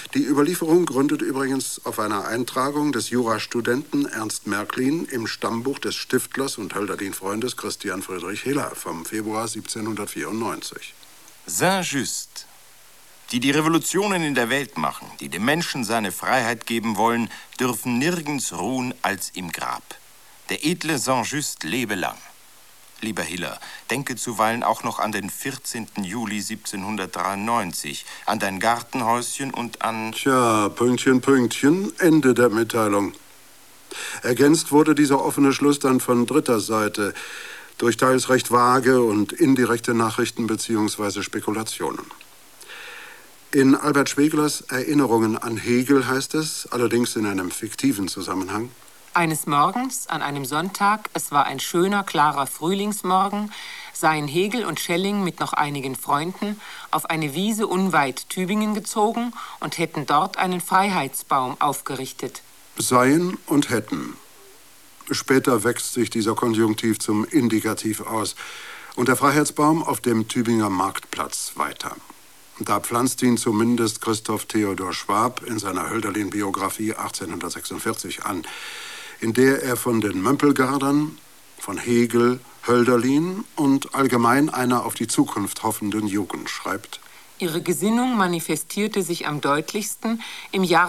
Die Überlieferung gründet übrigens auf einer Eintragung des Jurastudenten Ernst Märklin im Stammbuch des Stiftlers und Hölderlin-Freundes Christian Friedrich Hiller vom Februar 1794. Saint-Just, die Revolutionen in der Welt machen, die dem Menschen seine Freiheit geben wollen, dürfen nirgends ruhen als im Grab. Der edle Saint-Just lebe lang. Lieber Hiller, denke zuweilen auch noch an den 14. Juli 1793, an dein Gartenhäuschen und an... Tja, Pünktchen, Pünktchen, Ende der Mitteilung. Ergänzt wurde dieser offene Schluss dann von dritter Seite durch teils recht vage und indirekte Nachrichten bzw. Spekulationen. In Albert Schweglers Erinnerungen an Hegel heißt es, allerdings in einem fiktiven Zusammenhang: Eines Morgens, an einem Sonntag, es war ein schöner, klarer Frühlingsmorgen, seien Hegel und Schelling mit noch einigen Freunden auf eine Wiese unweit Tübingen gezogen und hätten dort einen Freiheitsbaum aufgerichtet. Seien und hätten. Später wächst sich dieser Konjunktiv zum Indikativ aus und der Freiheitsbaum auf dem Tübinger Marktplatz weiter. Da pflanzt ihn zumindest Christoph Theodor Schwab in seiner Hölderlin-Biografie 1846 an, in der er von den Mömpelgardern, von Hegel, Hölderlin und allgemein einer auf die Zukunft hoffenden Jugend schreibt. Ihre Gesinnung manifestierte sich am deutlichsten im Jahre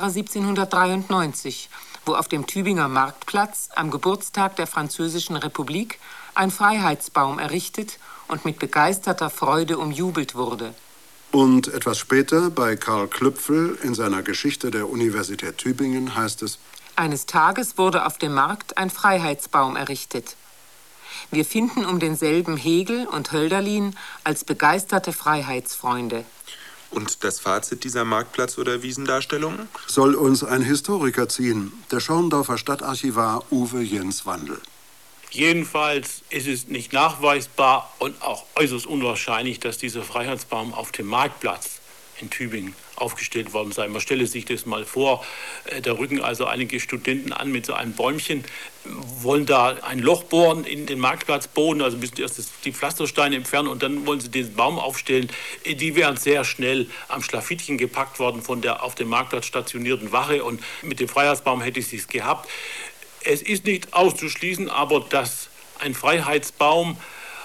1793, wo auf dem Tübinger Marktplatz am Geburtstag der Französischen Republik ein Freiheitsbaum errichtet und mit begeisterter Freude umjubelt wurde. Und etwas später bei Karl Klüpfel in seiner Geschichte der Universität Tübingen heißt es: Eines Tages wurde auf dem Markt ein Freiheitsbaum errichtet. Wir finden um denselben Hegel und Hölderlin als begeisterte Freiheitsfreunde. Und das Fazit dieser Marktplatz- oder Wiesendarstellungen? Soll uns ein Historiker ziehen, der Schorndorfer Stadtarchivar Uwe Jens Wandel. Jedenfalls ist es nicht nachweisbar und auch äußerst unwahrscheinlich, dass dieser Freiheitsbaum auf dem Marktplatz in Tübingen aufgestellt worden sei. Man stelle sich das mal vor, da rücken also einige Studenten an mit so einem Bäumchen, wollen da ein Loch bohren in den Marktplatzboden, also müssen erst die Pflastersteine entfernen und dann wollen sie den Baum aufstellen. Die wären sehr schnell am Schlafittchen gepackt worden von der auf dem Marktplatz stationierten Wache und mit dem Freiheitsbaum hätte es sich gehabt. Es ist nicht auszuschließen, aber dass ein Freiheitsbaum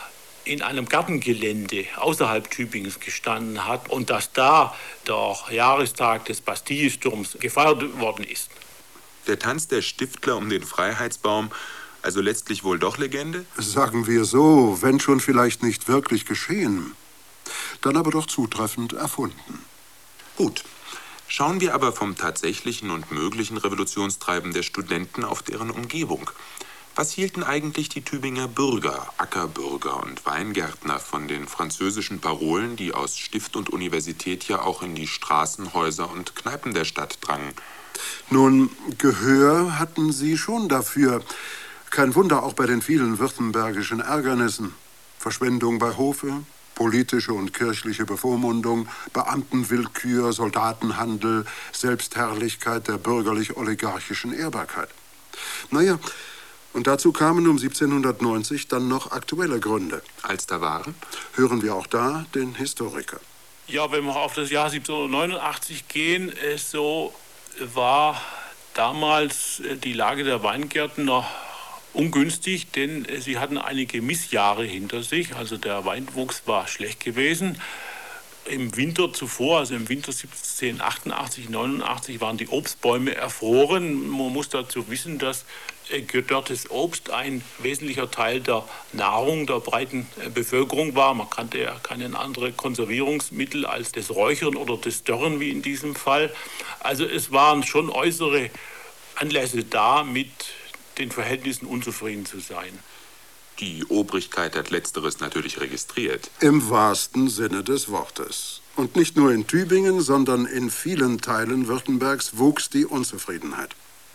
in einem Gartengelände außerhalb Tübingens gestanden hat und dass da der Jahrestag des Bastillesturms gefeiert worden ist. Der Tanz der Stiftler um den Freiheitsbaum, also letztlich wohl doch Legende? Sagen wir so, wenn schon vielleicht nicht wirklich geschehen, dann aber doch zutreffend erfunden. Gut. Schauen wir aber vom tatsächlichen und möglichen Revolutionstreiben der Studenten auf deren Umgebung. Was hielten eigentlich die Tübinger Bürger, Ackerbürger und Weingärtner von den französischen Parolen, die aus Stift und Universität ja auch in die Straßen, Häuser und Kneipen der Stadt drangen? Nun, Gehör hatten sie schon dafür. Kein Wunder auch bei den vielen württembergischen Ärgernissen. Verschwendung bei Hofe, politische und kirchliche Bevormundung, Beamtenwillkür, Soldatenhandel, Selbstherrlichkeit der bürgerlich-oligarchischen Ehrbarkeit. Naja, und dazu kamen um 1790 dann noch aktuelle Gründe. Als da waren? Hören wir auch da den Historiker. Ja, wenn wir auf das Jahr 1789 gehen, so war damals die Lage der Weingärten noch ungünstig, denn sie hatten einige Missjahre hinter sich. Also der Weinwuchs war schlecht gewesen. Im Winter zuvor, also im Winter 1788, 89, waren die Obstbäume erfroren. Man muss dazu wissen, dass gedörrtes Obst ein wesentlicher Teil der Nahrung der breiten Bevölkerung war. Man kannte ja keine anderen Konservierungsmittel als das Räuchern oder das Dörren wie in diesem Fall. Also es waren schon äußere Anlässe da, mit den Verhältnissen unzufrieden zu sein. Die Obrigkeit hat Letzteres natürlich registriert. Im wahrsten Sinne des Wortes. Und nicht nur in Tübingen, sondern in vielen Teilen Württembergs wuchs die Unzufriedenheit.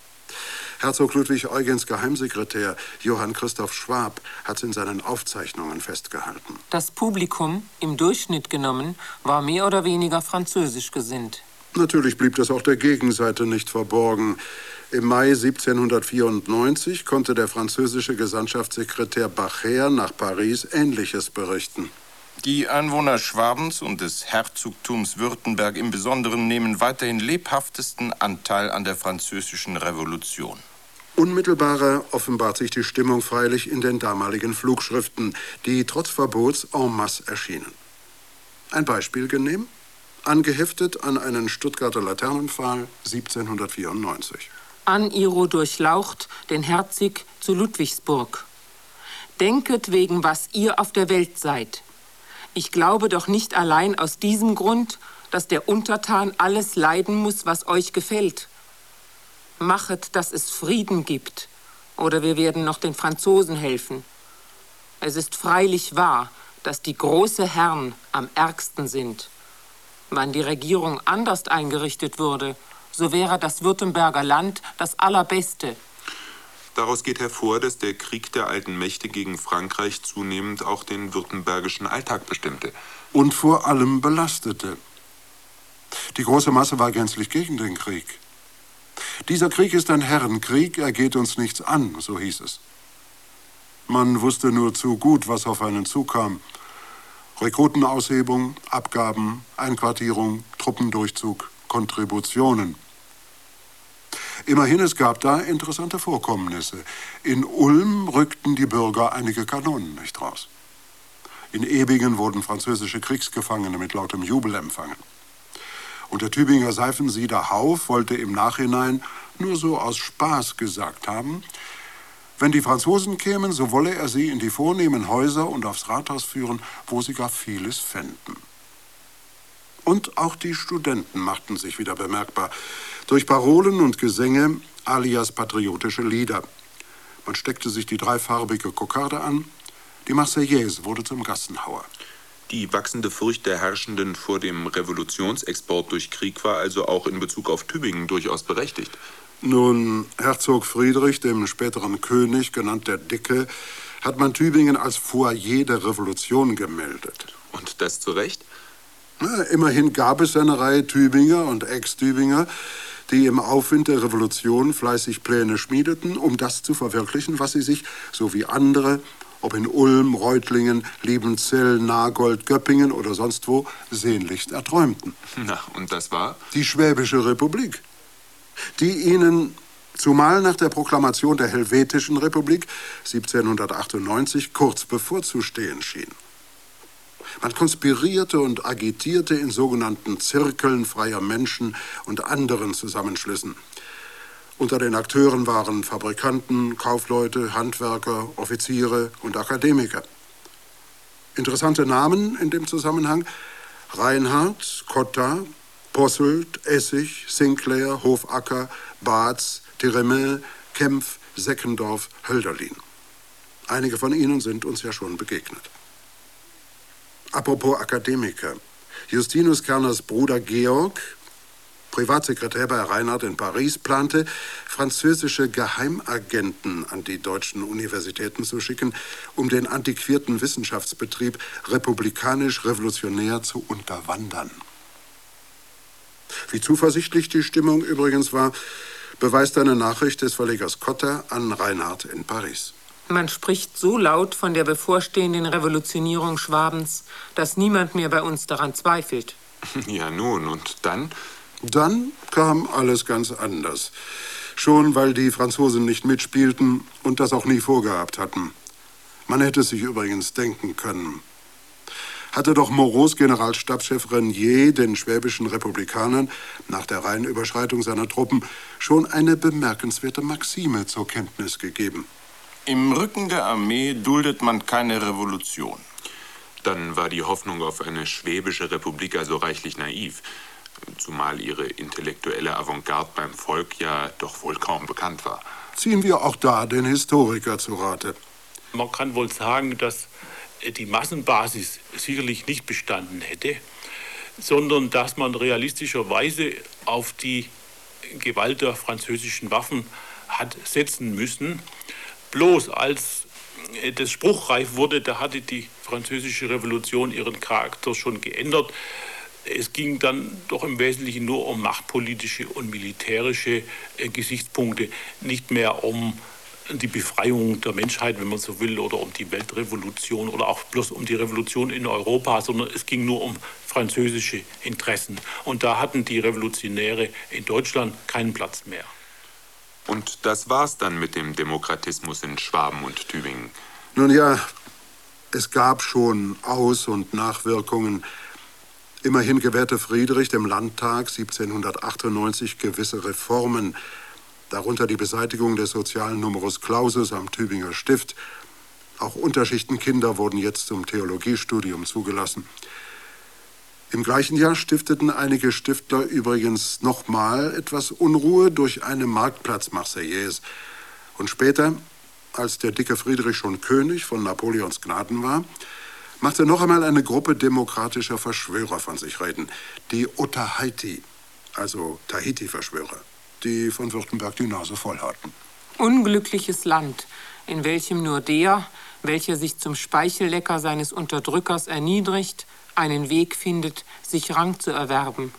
Herzog Ludwig Eugens Geheimsekretär Johann Christoph Schwab hat es in seinen Aufzeichnungen festgehalten. Das Publikum, im Durchschnitt genommen, war mehr oder weniger französisch gesinnt. Natürlich blieb das auch der Gegenseite nicht verborgen. Im Mai 1794 konnte der französische Gesandtschaftssekretär Bacher nach Paris Ähnliches berichten. Die Einwohner Schwabens und des Herzogtums Württemberg im Besonderen nehmen weiterhin lebhaftesten Anteil an der Französischen Revolution. Unmittelbarer offenbart sich die Stimmung freilich in den damaligen Flugschriften, die trotz Verbots en masse erschienen. Ein Beispiel genehm, angeheftet an einen Stuttgarter Laternenpfahl 1794. An ihro durchlaucht den Herzig zu Ludwigsburg. Denket wegen, was ihr auf der Welt seid. Ich glaube doch nicht allein aus diesem Grund, dass der Untertan alles leiden muss, was euch gefällt. Machet, dass es Frieden gibt, oder wir werden noch den Franzosen helfen. Es ist freilich wahr, dass die große Herren am ärgsten sind. Wenn die Regierung anders eingerichtet würde, so wäre das Württemberger Land das Allerbeste. Daraus geht hervor, dass der Krieg der alten Mächte gegen Frankreich zunehmend auch den württembergischen Alltag bestimmte. Und vor allem belastete. Die große Masse war gänzlich gegen den Krieg. Dieser Krieg ist ein Herrenkrieg, er geht uns nichts an, so hieß es. Man wusste nur zu gut, was auf einen zukam. Rekrutenaushebung, Abgaben, Einquartierung, Truppendurchzug, Kontributionen. Immerhin, es gab da interessante Vorkommnisse. In Ulm rückten die Bürger einige Kanonen nicht raus. In Ebingen wurden französische Kriegsgefangene mit lautem Jubel empfangen. Und der Tübinger Seifensieder Hauff wollte im Nachhinein nur so aus Spaß gesagt haben, wenn die Franzosen kämen, so wolle er sie in die vornehmen Häuser und aufs Rathaus führen, wo sie gar vieles fänden. Und auch die Studenten machten sich wieder bemerkbar. Durch Parolen und Gesänge alias patriotische Lieder. Man steckte sich die dreifarbige Kokarde an. Die Marseillaise wurde zum Gassenhauer. Die wachsende Furcht der Herrschenden vor dem Revolutionsexport durch Krieg war also auch in Bezug auf Tübingen durchaus berechtigt. Nun, Herzog Friedrich, dem späteren König, genannt der Dicke, hat man Tübingen als Foyer der Revolution gemeldet. Und das zu Recht? Na, immerhin gab es eine Reihe Tübinger und Ex-Tübinger, die im Aufwind der Revolution fleißig Pläne schmiedeten, um das zu verwirklichen, was sie sich, so wie andere, ob in Ulm, Reutlingen, Liebenzell, Nagold, Göppingen oder sonst wo, sehnlichst erträumten. Na, und das war? Die Schwäbische Republik, die ihnen, zumal nach der Proklamation der Helvetischen Republik 1798, kurz bevorzustehen schien. Man konspirierte und agitierte in sogenannten Zirkeln freier Menschen und anderen Zusammenschlüssen. Unter den Akteuren waren Fabrikanten, Kaufleute, Handwerker, Offiziere und Akademiker. Interessante Namen in dem Zusammenhang: Reinhardt, Cotta, Posselt, Essig, Sinclair, Hofacker, Barz, Theremin, Kempf, Seckendorf, Hölderlin. Einige von ihnen sind uns ja schon begegnet. Apropos Akademiker. Justinus Kerners Bruder Georg, Privatsekretär bei Reinhardt in Paris, plante, französische Geheimagenten an die deutschen Universitäten zu schicken, um den antiquierten Wissenschaftsbetrieb republikanisch-revolutionär zu unterwandern. Wie zuversichtlich die Stimmung übrigens war, beweist eine Nachricht des Verlegers Cotta an Reinhardt in Paris. Man spricht so laut von der bevorstehenden Revolutionierung Schwabens, dass niemand mehr bei uns daran zweifelt. Ja nun, und dann? Dann kam alles ganz anders. Schon weil die Franzosen nicht mitspielten und das auch nie vorgehabt hatten. Man hätte sich übrigens denken können. Hatte doch Moreaus Generalstabschef Renier den schwäbischen Republikanern nach der Rheinüberschreitung seiner Truppen schon eine bemerkenswerte Maxime zur Kenntnis gegeben. Im Rücken der Armee duldet man keine Revolution. Dann war die Hoffnung auf eine schwäbische Republik also reichlich naiv. Zumal ihre intellektuelle Avantgarde beim Volk ja doch wohl kaum bekannt war. Ziehen wir auch da den Historiker zu Rate. Man kann wohl sagen, dass die Massenbasis sicherlich nicht bestanden hätte, sondern dass man realistischerweise auf die Gewalt der französischen Waffen hat setzen müssen. Bloß als das spruchreif wurde, da hatte die französische Revolution ihren Charakter schon geändert. Es ging dann doch im Wesentlichen nur um machtpolitische und militärische Gesichtspunkte, nicht mehr um die Befreiung der Menschheit, wenn man so will, oder um die Weltrevolution oder auch bloß um die Revolution in Europa, sondern es ging nur um französische Interessen. Und da hatten die Revolutionäre in Deutschland keinen Platz mehr. Und das war's dann mit dem Demokratismus in Schwaben und Tübingen? Nun ja, es gab schon Aus- und Nachwirkungen. Immerhin gewährte Friedrich dem Landtag 1798 gewisse Reformen, darunter die Beseitigung des sozialen Numerus Clausus am Tübinger Stift. Auch Unterschichtenkinder wurden jetzt zum Theologiestudium zugelassen. Im gleichen Jahr stifteten einige Stiftler übrigens nochmal etwas Unruhe durch eine Marktplatz-Marseillaise. Und später, als der dicke Friedrich schon König von Napoleons Gnaden war, machte noch einmal eine Gruppe demokratischer Verschwörer von sich reden. Die Otaheite, also Tahiti-Verschwörer, die von Württemberg die Nase voll hatten. Unglückliches Land, in welchem nur der, welcher sich zum Speichellecker seines Unterdrückers erniedrigt, einen Weg findet, sich Rang zu erwerben.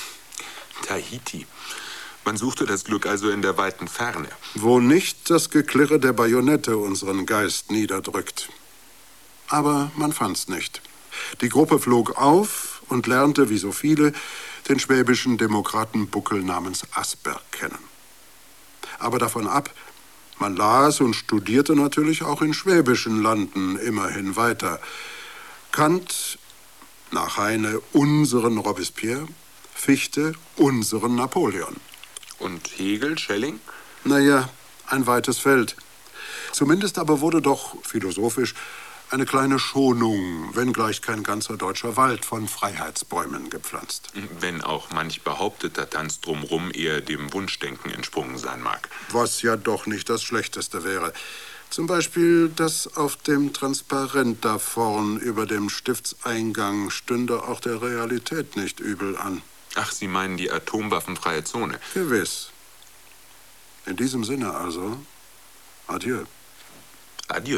Tahiti. Man suchte das Glück also in der weiten Ferne. Wo nicht das Geklirre der Bajonette unseren Geist niederdrückt. Aber man fand's nicht. Die Gruppe flog auf und lernte, wie so viele, den schwäbischen Demokratenbuckel namens Asberg kennen. Aber davon ab, man las und studierte natürlich auch in schwäbischen Landen immerhin weiter. Kant, nach Heine unseren Robespierre, Fichte unseren Napoleon. Und Hegel, Schelling? Naja, ein weites Feld. Zumindest aber wurde doch, philosophisch, eine kleine Schonung, wenngleich kein ganzer deutscher Wald, von Freiheitsbäumen gepflanzt. Wenn auch manch behaupteter Tanz drumrum eher dem Wunschdenken entsprungen sein mag. Was ja doch nicht das Schlechteste wäre. Zum Beispiel, dass auf dem Transparent da vorn über dem Stiftseingang stünde auch der Realität nicht übel an. Ach, Sie meinen die atomwaffenfreie Zone? Gewiss. In diesem Sinne also, adieu. Adieu.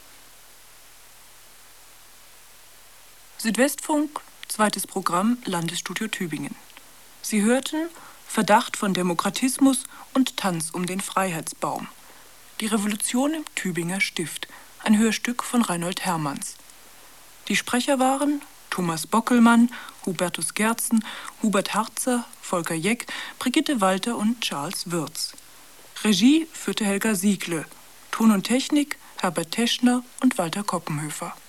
Südwestfunk, zweites Programm, Landesstudio Tübingen. Sie hörten Verdacht von Demokratismus und Tanz um den Freiheitsbaum. Die Revolution im Tübinger Stift, ein Hörstück von Reinhold Hermanns. Die Sprecher waren Thomas Bockelmann, Hubertus Gerzen, Hubert Harzer, Volker Jeck, Brigitte Walter und Charles Würz. Regie führte Helga Siegle, Ton und Technik Herbert Teschner und Walter Koppenhöfer.